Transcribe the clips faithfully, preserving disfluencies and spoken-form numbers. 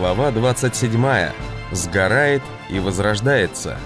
Глава двадцать седьмая. Сгорает и возрождается.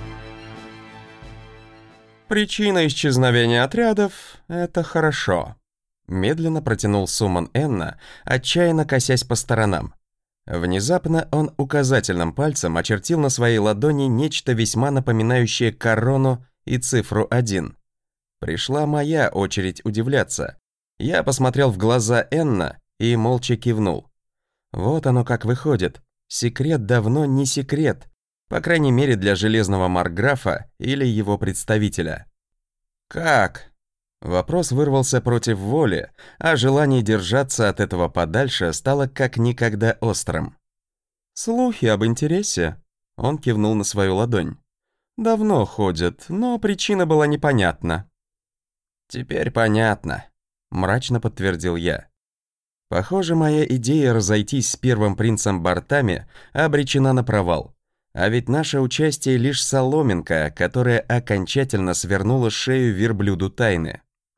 Причина исчезновения отрядов – это хорошо. Медленно протянул Сумон Энна, отчаянно косясь по сторонам. Внезапно он указательным пальцем очертил на своей ладони нечто весьма напоминающее корону и цифру один. Пришла моя очередь удивляться. Я посмотрел в глаза Энна и молча кивнул. Вот оно как выходит. Секрет давно не секрет. По крайней мере для железного марграфа или его представителя. «Как?» Вопрос вырвался против воли, а желание держаться от этого подальше стало как никогда острым. «Слухи об интересе?» Он кивнул на свою ладонь. «Давно ходят, но причина была непонятна». «Теперь понятно», — мрачно подтвердил я. Похоже, моя идея разойтись с первым принцем бортами обречена на провал. А ведь наше участие лишь соломинка, которая окончательно свернула шею верблюду тайны.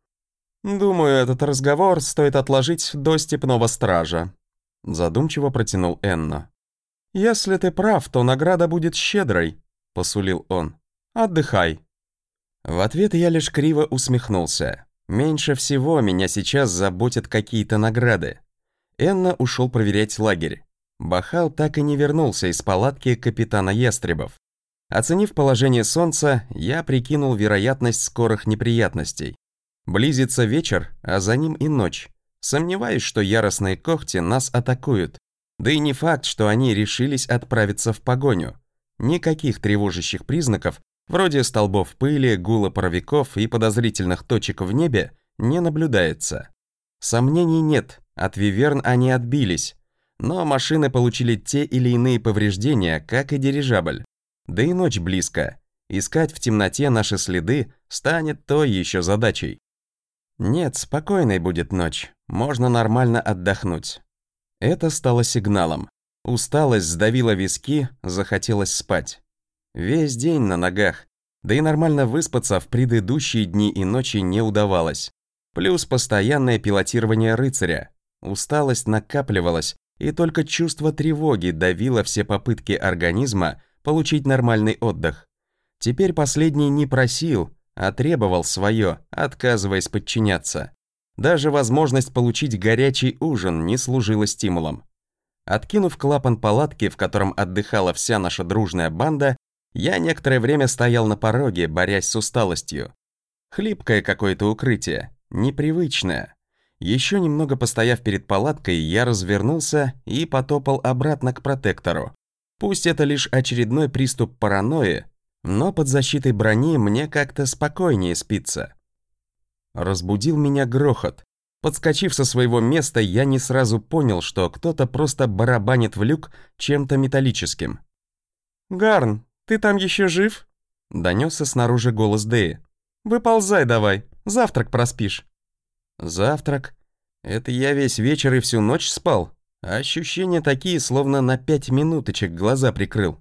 «Думаю, этот разговор стоит отложить до степного стража», задумчиво протянул Энно. «Если ты прав, то награда будет щедрой», посулил он. «Отдыхай». В ответ я лишь криво усмехнулся. Меньше всего меня сейчас заботят какие-то награды. Энна ушел проверять лагерь. Бахал так и не вернулся из палатки капитана Ястребов. Оценив положение солнца, я прикинул вероятность скорых неприятностей. Близится вечер, а за ним и ночь. Сомневаюсь, что яростные когти нас атакуют. Да и не факт, что они решились отправиться в погоню. Никаких тревожащих признаков, вроде столбов пыли, гула паровиков и подозрительных точек в небе, не наблюдается. Сомнений нет, от виверн они отбились. Но машины получили те или иные повреждения, как и дирижабль. Да и ночь близко. Искать в темноте наши следы станет той еще задачей. Нет, спокойной будет ночь. Можно нормально отдохнуть. Это стало сигналом. Усталость сдавила виски, захотелось спать. Весь день на ногах. Да и нормально выспаться в предыдущие дни и ночи не удавалось. Плюс постоянное пилотирование рыцаря. Усталость накапливалась, и только чувство тревоги давило все попытки организма получить нормальный отдых. Теперь последний не просил, а требовал свое, отказываясь подчиняться. Даже возможность получить горячий ужин не служила стимулом. Откинув клапан палатки, в котором отдыхала вся наша дружная банда, я некоторое время стоял на пороге, борясь с усталостью. Хлипкое какое-то укрытие, непривычное. Еще немного постояв перед палаткой, я развернулся и потопал обратно к протектору. Пусть это лишь очередной приступ паранойи, но под защитой брони мне как-то спокойнее спится. Разбудил меня грохот. Подскочив со своего места, я не сразу понял, что кто-то просто барабанит в люк чем-то металлическим. «Гарн, ты там еще жив?» Донесся снаружи голос Дэи. «Выползай давай, завтрак проспишь». Завтрак? Это я весь вечер и всю ночь спал. Ощущения такие, словно на пять минуточек глаза прикрыл.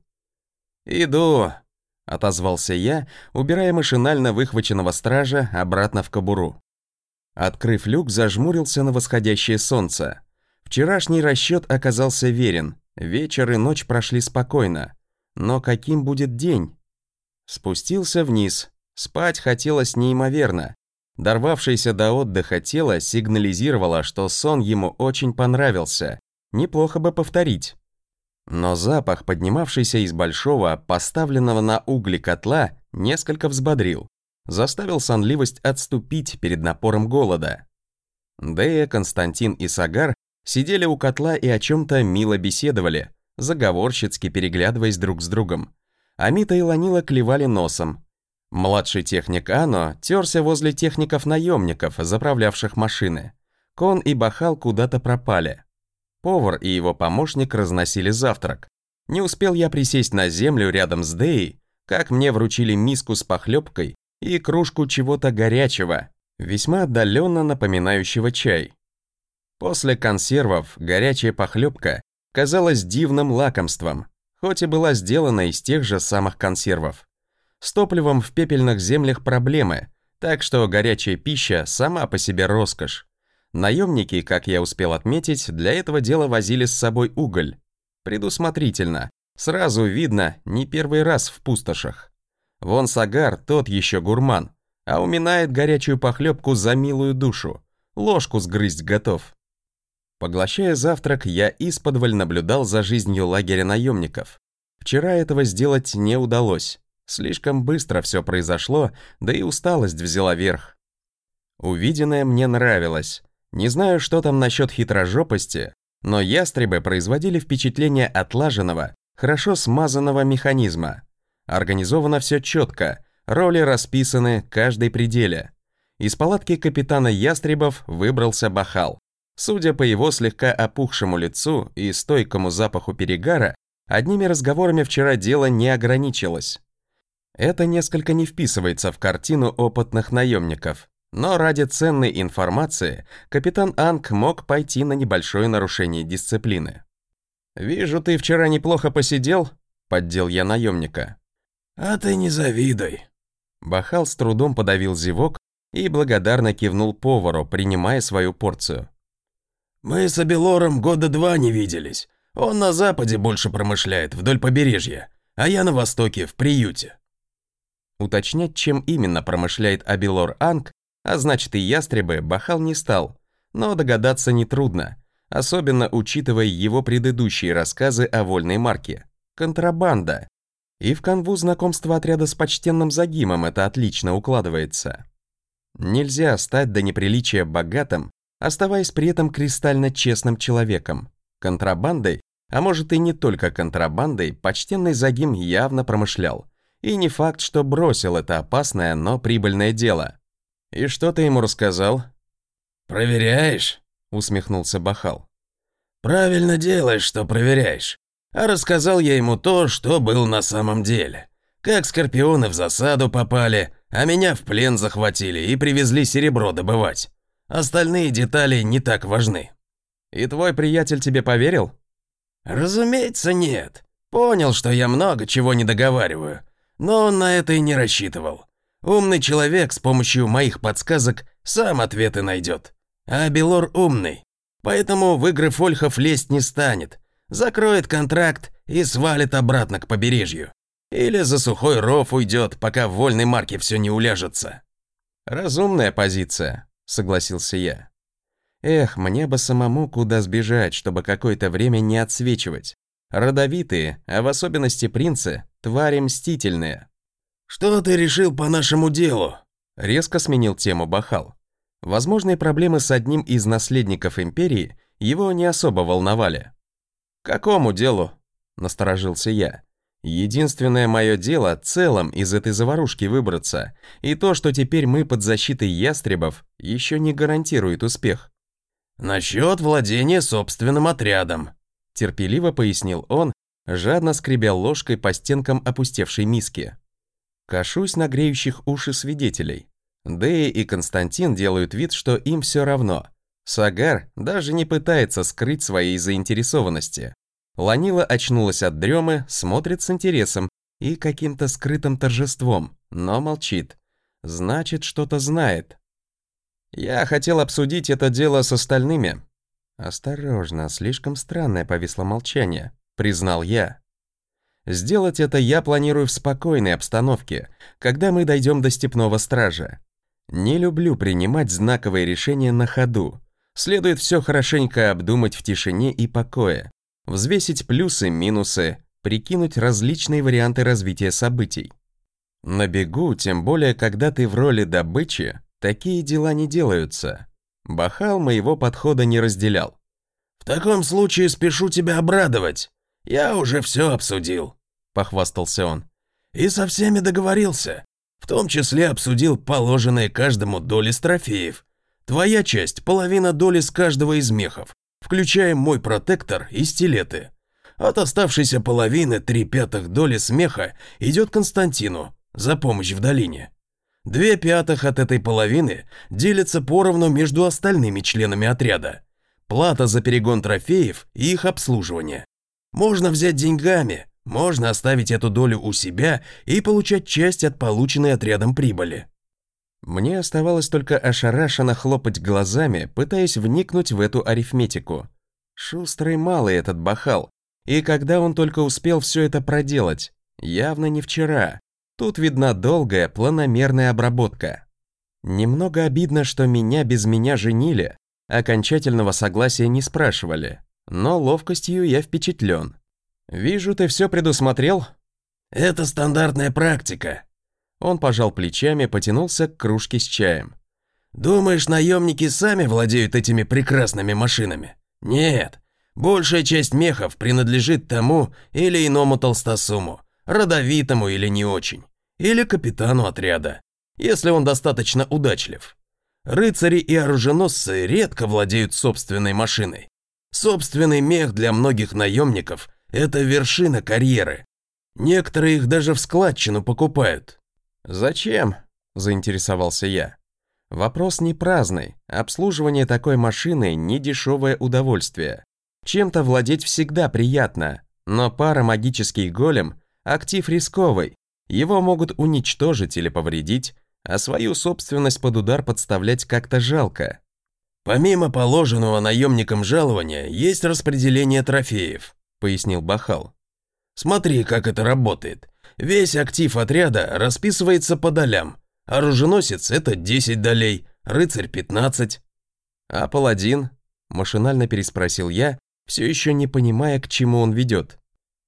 «Иду», — отозвался я, убирая машинально выхваченного стража обратно в кобуру. Открыв люк, зажмурился на восходящее солнце. Вчерашний расчет оказался верен. Вечер и ночь прошли спокойно. Но каким будет день? Спустился вниз. Спать хотелось неимоверно. Дорвавшееся до отдыха тело сигнализировало, что сон ему очень понравился. Неплохо бы повторить. Но запах, поднимавшийся из большого, поставленного на угли котла, несколько взбодрил. Заставил сонливость отступить перед напором голода. Дея, Константин и Сагар сидели у котла и о чем-то мило беседовали, заговорщицки переглядываясь друг с другом. Амита и Ланила клевали носом. Младший техник Ано терся возле техников-наемников, заправлявших машины. Кон и Бахал куда-то пропали. Повар и его помощник разносили завтрак. Не успел я присесть на землю рядом с Деей, как мне вручили миску с похлебкой и кружку чего-то горячего, весьма отдаленно напоминающего чай. После консервов горячая похлебка казалась дивным лакомством, хоть и была сделана из тех же самых консервов. С топливом в пепельных землях проблемы, так что горячая пища сама по себе роскошь. Наемники, как я успел отметить, для этого дела возили с собой уголь. Предусмотрительно. Сразу видно, не первый раз в пустошах. Вон Сагар тот еще гурман, а уминает горячую похлебку за милую душу. Ложку сгрызть готов. Поглощая завтрак, я исподволь наблюдал за жизнью лагеря наемников. Вчера этого сделать не удалось. Слишком быстро все произошло, да и усталость взяла верх. Увиденное мне нравилось. Не знаю, что там насчет хитрожопости, но ястребы производили впечатление отлаженного, хорошо смазанного механизма. Организовано все четко, роли расписаны, каждой пределе. Из палатки капитана ястребов выбрался Бахал. Судя по его слегка опухшему лицу и стойкому запаху перегара, одними разговорами вчера дело не ограничилось. Это несколько не вписывается в картину опытных наемников, но ради ценной информации капитан Анг мог пойти на небольшое нарушение дисциплины. «Вижу, ты вчера неплохо посидел», — поддел я наемника. «А ты не завидуй». Бахал с трудом подавил зевок и благодарно кивнул повару, принимая свою порцию. «Мы с Абелором года два не виделись. Он на западе больше промышляет, вдоль побережья, а я на востоке, в приюте». Уточнять, чем именно промышляет Абелор Анг, а значит и ястребы, Бахал не стал, но догадаться нетрудно, особенно учитывая его предыдущие рассказы о вольной марке. Контрабанда. И в канву знакомства отряда с почтенным Загимом это отлично укладывается. Нельзя стать до неприличия богатым, оставаясь при этом кристально честным человеком. Контрабандой, а может и не только контрабандой, почтенный Загим явно промышлял. И не факт, что бросил это опасное, но прибыльное дело. «И что ты ему рассказал?» «Проверяешь?» — усмехнулся Бахал. «Правильно делаешь, что проверяешь. А рассказал я ему то, что было на самом деле. Как скорпионы в засаду попали, а меня в плен захватили и привезли серебро добывать. Остальные детали не так важны». «И твой приятель тебе поверил?» «Разумеется, нет. Понял, что я много чего не договариваю, но он на это и не рассчитывал. Умный человек с помощью моих подсказок сам ответы найдет. А Белор умный, поэтому в игры фольхов лезть не станет. Закроет контракт и свалит обратно к побережью. Или за сухой ров уйдет, пока в вольной марке все не уляжется». «Разумная позиция», — согласился я. «Эх, мне бы самому куда сбежать, чтобы какое-то время не отсвечивать. Родовитые, а в особенности принцы, твари мстительные». «Что ты решил по нашему делу?» — резко сменил тему Бахал. Возможные проблемы с одним из наследников империи его не особо волновали. «Какому делу?» — насторожился я. «Единственное мое дело целым из этой заварушки выбраться, и то, что теперь мы под защитой ястребов, еще не гарантирует успех». «Насчет владения собственным отрядом», — терпеливо пояснил он, жадно скребя ложкой по стенкам опустевшей миски. Кашусь на греющих уши свидетелей. Дея и Константин делают вид, что им все равно. Сагар даже не пытается скрыть своей заинтересованности. Ланила очнулась от дремы, смотрит с интересом и каким-то скрытым торжеством, но молчит. Значит, что-то знает. Я хотел обсудить это дело с остальными. Осторожно, слишком странное повисло молчание, признал я. Сделать это я планирую в спокойной обстановке, когда мы дойдем до степного стража. Не люблю принимать знаковые решения на ходу. Следует все хорошенько обдумать в тишине и покое, взвесить плюсы, минусы, прикинуть различные варианты развития событий. На бегу, тем более, когда ты в роли добычи, такие дела не делаются. Бахал моего подхода не разделял. «В таком случае спешу тебя обрадовать. Я уже все обсудил», — похвастался он. «И со всеми договорился. В том числе обсудил положенные каждому доли с трофеев. Твоя часть — половина доли с каждого из мехов, включая мой протектор и стилеты. От оставшейся половины три пятых доли смеха идет Константину за помощь в долине. Две пятых от этой половины делятся поровну между остальными членами отряда. Плата за перегон трофеев и их обслуживание. Можно взять деньгами, можно оставить эту долю у себя и получать часть от полученной отрядом прибыли». Мне оставалось только ошарашенно хлопать глазами, пытаясь вникнуть в эту арифметику. Шустрый малый этот Бахал, И когда он только успел все это проделать? Явно не вчера. Тут видна долгая, планомерная обработка. Немного обидно, что меня без меня женили, окончательного согласия не спрашивали, но ловкостью я впечатлен. «Вижу, ты все предусмотрел?» «Это стандартная практика». Он пожал плечами, потянулся к кружке с чаем. «Думаешь, наемники сами владеют этими прекрасными машинами? Нет, большая часть мехов принадлежит тому или иному толстосуму, родовитому или не очень, или капитану отряда, если он достаточно удачлив. Рыцари и оруженосцы редко владеют собственной машиной. Собственный мех для многих наемников – это вершина карьеры. Некоторые их даже в складчину покупают». «Зачем?» – заинтересовался я. Вопрос не праздный. Обслуживание такой машины – не дешевое удовольствие. Чем-то владеть всегда приятно, но парамагический голем – актив рисковый. Его могут уничтожить или повредить, а свою собственность под удар подставлять как-то жалко. «Помимо положенного наемникам жалования, есть распределение трофеев», – пояснил Бахал. «Смотри, как это работает. Весь актив отряда расписывается по долям. Оруженосец – это десять долей, рыцарь – пятнадцать». «А паладин?» – машинально переспросил я, все еще не понимая, к чему он ведет.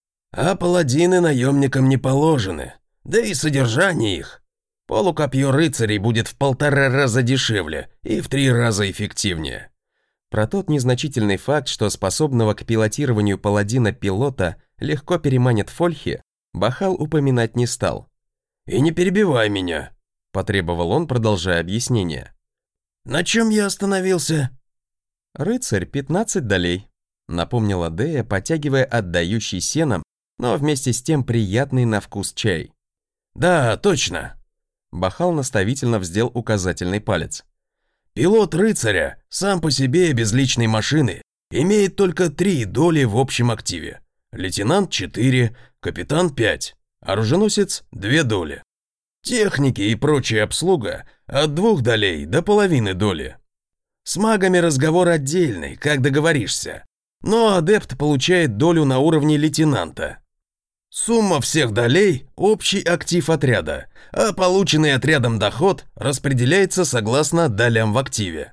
«А паладины наемникам не положены, да и содержание их. Полукопье рыцарей будет в полтора раза дешевле и в три раза эффективнее». Про тот незначительный факт, что способного к пилотированию паладина-пилота легко переманят фольхи, Бахал упоминать не стал. «И не перебивай меня», – потребовал он, продолжая объяснение. «На чем я остановился?» «Рыцарь пятнадцать долей», – напомнила Дея, потягивая отдающий сеном, но вместе с тем приятный на вкус чай. «Да, точно». Бахал наставительно вздел указательный палец. «Пилот рыцаря, сам по себе без личной машины, имеет только три доли в общем активе. Лейтенант – четыре, капитан – пять, оруженосец – две доли. Техники и прочая обслуга от двух долей до половины доли. С магами разговор отдельный, как договоришься, но адепт получает долю на уровне лейтенанта. Сумма всех долей – общий актив отряда, а полученный отрядом доход распределяется согласно долям в активе».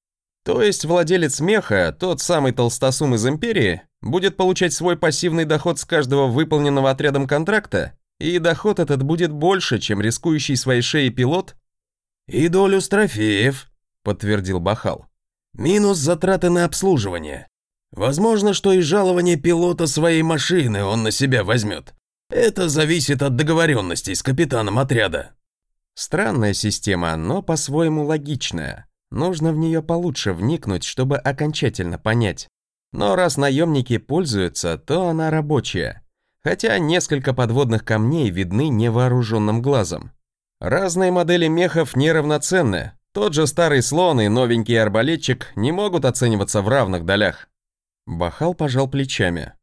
То есть владелец меха, тот самый толстосум из Империи, будет получать свой пассивный доход с каждого выполненного отрядом контракта, и доход этот будет больше, чем рискующий своей шеей пилот? «И долю с трофеев», – подтвердил Бахал. «Минус затраты на обслуживание. Возможно, что и жалование пилота своей машины он на себя возьмет. Это зависит от договоренностей с капитаном отряда». Странная система, но по-своему логичная. Нужно в нее получше вникнуть, чтобы окончательно понять. Но раз наемники пользуются, то она рабочая. Хотя несколько подводных камней видны невооруженным глазом. Разные модели мехов неравноценны. Тот же старый слон и новенький арбалетчик не могут оцениваться в равных долях. Бахал пожал плечами.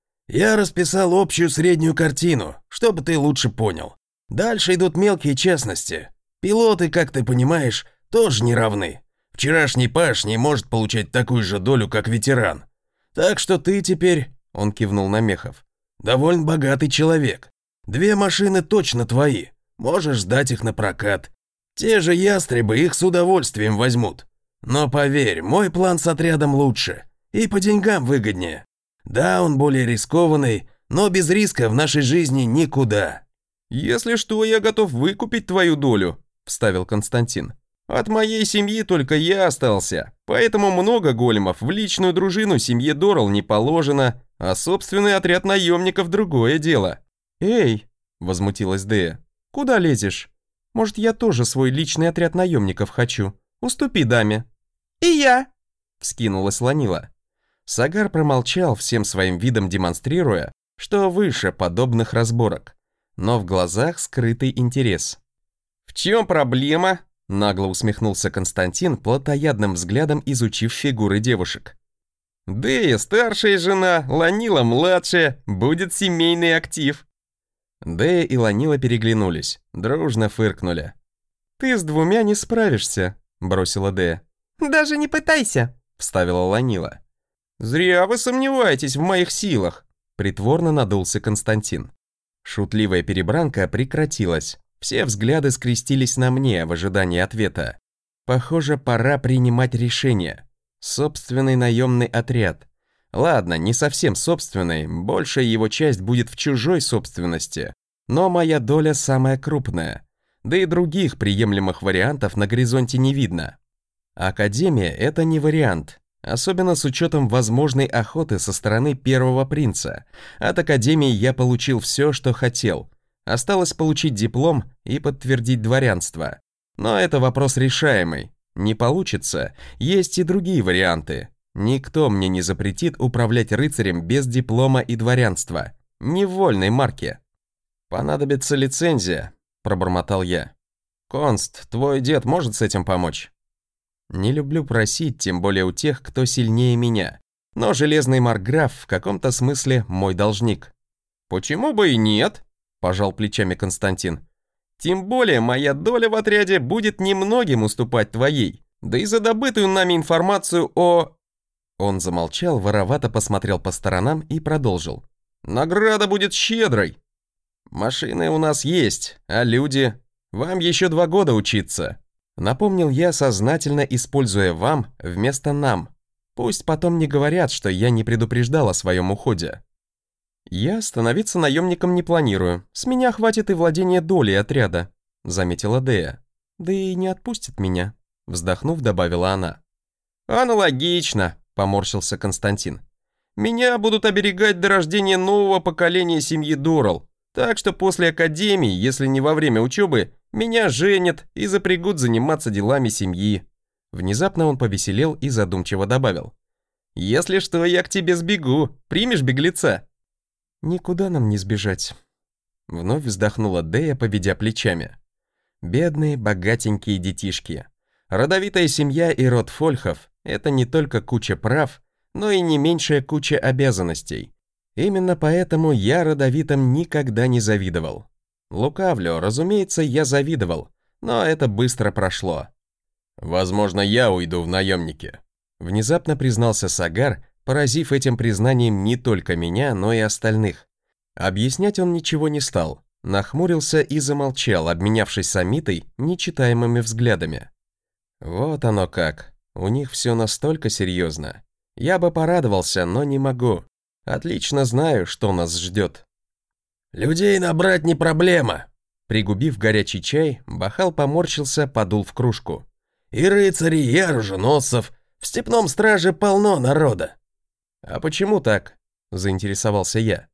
«Я расписал общую среднюю картину, чтобы ты лучше понял. Дальше идут мелкие частности. Пилоты, как ты понимаешь, тоже не равны. Вчерашний паш не может получать такую же долю, как ветеран. Так что ты теперь, — он кивнул на мехов, — довольно богатый человек. Две машины точно твои, можешь сдать их на прокат. Те же ястребы их с удовольствием возьмут. Но поверь, мой план с отрядом лучше и по деньгам выгоднее. Да, он более рискованный, но без риска в нашей жизни никуда». «Если что, я готов выкупить твою долю», — вставил Константин. «От моей семьи только я остался, поэтому много големов в личную дружину семье Дорал не положено, а собственный отряд наемников — другое дело». «Эй», — возмутилась Дея, — «куда лезешь? Может, я тоже свой личный отряд наемников хочу? Уступи даме». «И я», — вскинулась Ланила. Сагар промолчал, всем своим видом демонстрируя, что выше подобных разборок, но в глазах скрытый интерес. «В чем проблема?» — нагло усмехнулся Константин, плотоядным взглядом изучив фигуры девушек. «Дея старшая жена, Ланила младшая, будет семейный актив». Дея и Ланила переглянулись, дружно фыркнули. «Ты с двумя не справишься», — бросила Дея. «Даже не пытайся», — вставила Ланила. «Зря вы сомневаетесь в моих силах», Притворно надулся Константин. Шутливая перебранка прекратилась. Все взгляды скрестились на мне в ожидании ответа. Похоже, пора принимать решение. Собственный наемный отряд. Ладно, не совсем собственный, большая его часть будет в чужой собственности. Но моя доля самая крупная. Да и других приемлемых вариантов на горизонте не видно. Академия — это не вариант. Особенно с учетом возможной охоты со стороны первого принца. От Академии я получил все, что хотел. Осталось получить диплом и подтвердить дворянство. Но это вопрос решаемый. Не получится, есть и другие варианты. Никто мне не запретит управлять рыцарем без диплома и дворянства. Не в вольной марке. «Понадобится лицензия», — пробормотал я. «Конст, твой дед может с этим помочь?» Не люблю просить, тем более у тех, кто сильнее меня. Но железный маркграф в каком-то смысле мой должник. «Почему бы и нет?» – пожал плечами Константин. «Тем более моя доля в отряде будет немногим уступать твоей. Да и за добытую нами информацию о...» Он замолчал, воровато посмотрел по сторонам и продолжил. «Награда будет щедрой. Машины у нас есть, а люди... Вам еще два года учиться». Напомнил я, сознательно используя «вам» вместо «нам». Пусть потом не говорят, что я не предупреждал о своем уходе. «Я становиться наемником не планирую. С меня хватит и владения долей отряда», — заметила Дея. «Да и не отпустит меня», — вздохнув, добавила она. «Аналогично», — поморщился Константин. «Меня будут оберегать до рождения нового поколения семьи Дорал. Так что после академии, если не во время учебы, меня женят и запрягут заниматься делами семьи». Внезапно он повеселел и задумчиво добавил. «Если что, я к тебе сбегу. Примешь беглеца?» «Никуда нам не сбежать». Вновь вздохнула Дея, поведя плечами. «Бедные, богатенькие детишки. Родовитая семья и род Фольхов – это не только куча прав, но и не меньшая куча обязанностей. Именно поэтому я родовитым никогда не завидовал. Лукавлю, разумеется, я завидовал, но это быстро прошло. «Возможно, я уйду в наемники», — внезапно признался Сагар, поразив этим признанием не только меня, но и остальных. Объяснять он ничего не стал, нахмурился и замолчал, обменявшись с Амитой нечитаемыми взглядами. Вот оно как, у них все настолько серьезно. Я бы порадовался, но не могу. Отлично знаю, что нас ждет. «Людей набрать не проблема», — пригубив горячий чай, Бахал поморщился, подул в кружку. «И рыцарей, и оруженосцев. В степном страже полно народа». «А почему так?» — заинтересовался я.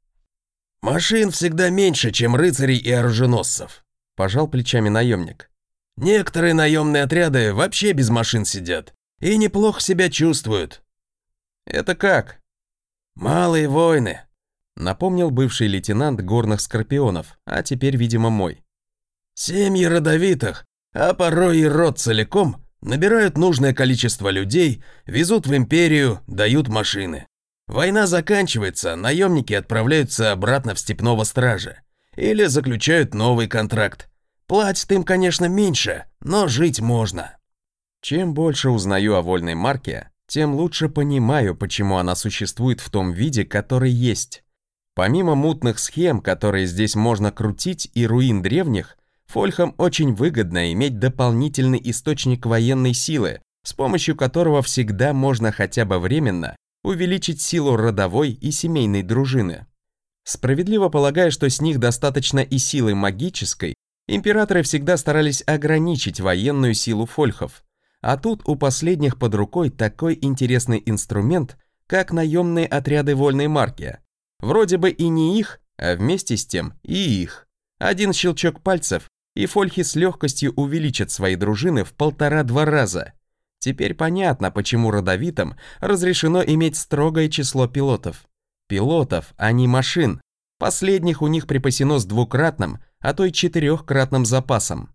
«Машин всегда меньше, чем рыцарей и оруженосцев», — пожал плечами наемник. «Некоторые наемные отряды вообще без машин сидят и неплохо себя чувствуют». «Это как?» «Малые войны», — напомнил бывший лейтенант горных скорпионов, а теперь, видимо, мой. «Семьи родовитых, а порой и род целиком, набирают нужное количество людей, везут в империю, дают машины. Война заканчивается, наемники отправляются обратно в степного стража или заключают новый контракт. Платят им, конечно, меньше, но жить можно». Чем больше узнаю о вольной марке, тем лучше понимаю, почему она существует в том виде, который есть. Помимо мутных схем, которые здесь можно крутить, и руин древних, Фольхам очень выгодно иметь дополнительный источник военной силы, с помощью которого всегда можно хотя бы временно увеличить силу родовой и семейной дружины. Справедливо полагая, что с них достаточно и силы магической, императоры всегда старались ограничить военную силу фольхов. А тут у последних под рукой такой интересный инструмент, как наемные отряды вольной марки. Вроде бы и не их, а вместе с тем и их. Один щелчок пальцев, и фольхи с легкостью увеличат свои дружины в полтора-два раза. Теперь понятно, почему родовитым разрешено иметь строгое число пилотов. Пилотов, а не машин. Последних у них припасено с двукратным, а то и четырехкратным запасом.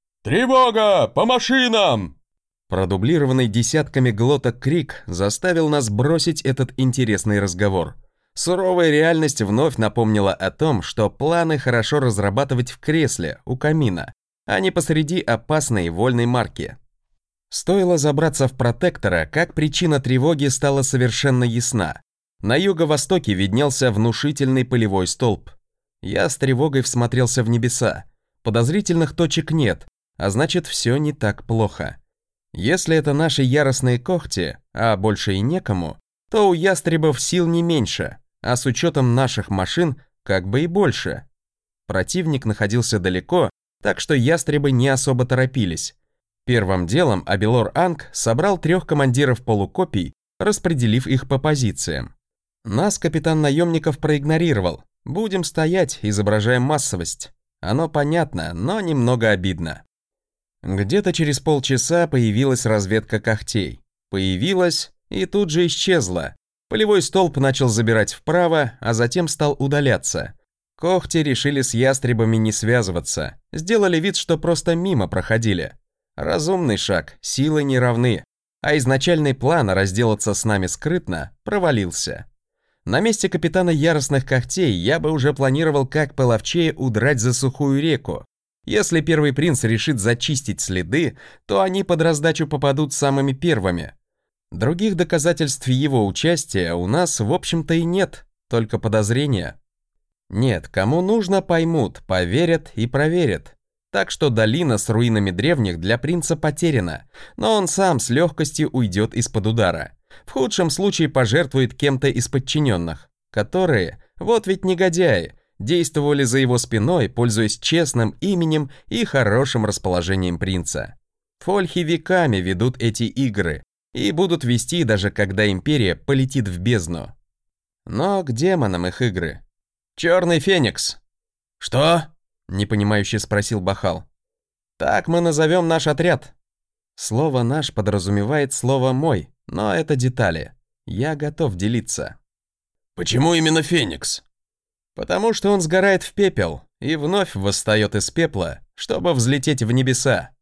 «Тревога! По машинам!» Продублированный десятками глоток крик заставил нас бросить этот интересный разговор. Суровая реальность вновь напомнила о том, что планы хорошо разрабатывать в кресле, у камина, а не посреди опасной вольной марки. Стоило забраться в протектора, как причина тревоги стала совершенно ясна. На юго-востоке виднелся внушительный полевой столб. Я с тревогой всмотрелся в небеса. Подозрительных точек нет, а значит, все не так плохо. Если это наши яростные когти, а больше и некому, то у ястребов сил не меньше, а с учетом наших машин как бы и больше. Противник находился далеко, так что ястребы не особо торопились. Первым делом Абелор Анг собрал трех командиров полукопий, распределив их по позициям. Нас капитан наемников проигнорировал. Будем стоять, изображая массовость. Оно понятно, но немного обидно. Где-то через полчаса появилась разведка когтей. Появилась и тут же исчезла. Полевой столб начал забирать вправо, а затем стал удаляться. Когти решили с ястребами не связываться. Сделали вид, что просто мимо проходили. Разумный шаг, силы не равны. А изначальный план разделаться с нами скрытно провалился. На месте капитана яростных когтей я бы уже планировал как половчее удрать за сухую реку. Если первый принц решит зачистить следы, то они под раздачу попадут самыми первыми. Других доказательств его участия у нас, в общем-то, и нет, только подозрения. Нет, кому нужно, поймут, поверят и проверят. Так что долина с руинами древних для принца потеряна, но он сам с легкостью уйдет из-под удара. В худшем случае пожертвует кем-то из подчиненных, которые, вот ведь негодяи, действовали за его спиной, пользуясь честным именем и хорошим расположением принца. Фольхи веками ведут эти игры и будут вести, даже когда империя полетит в бездну. Но к демонам их игры. «Черный феникс!» «Что?» — непонимающе спросил Бахал. «Так мы назовем наш отряд». Слово «наш» подразумевает слово «мой», но это детали. Я готов делиться. «Почему именно феникс?» «Потому что он сгорает в пепел и вновь восстает из пепла, чтобы взлететь в небеса.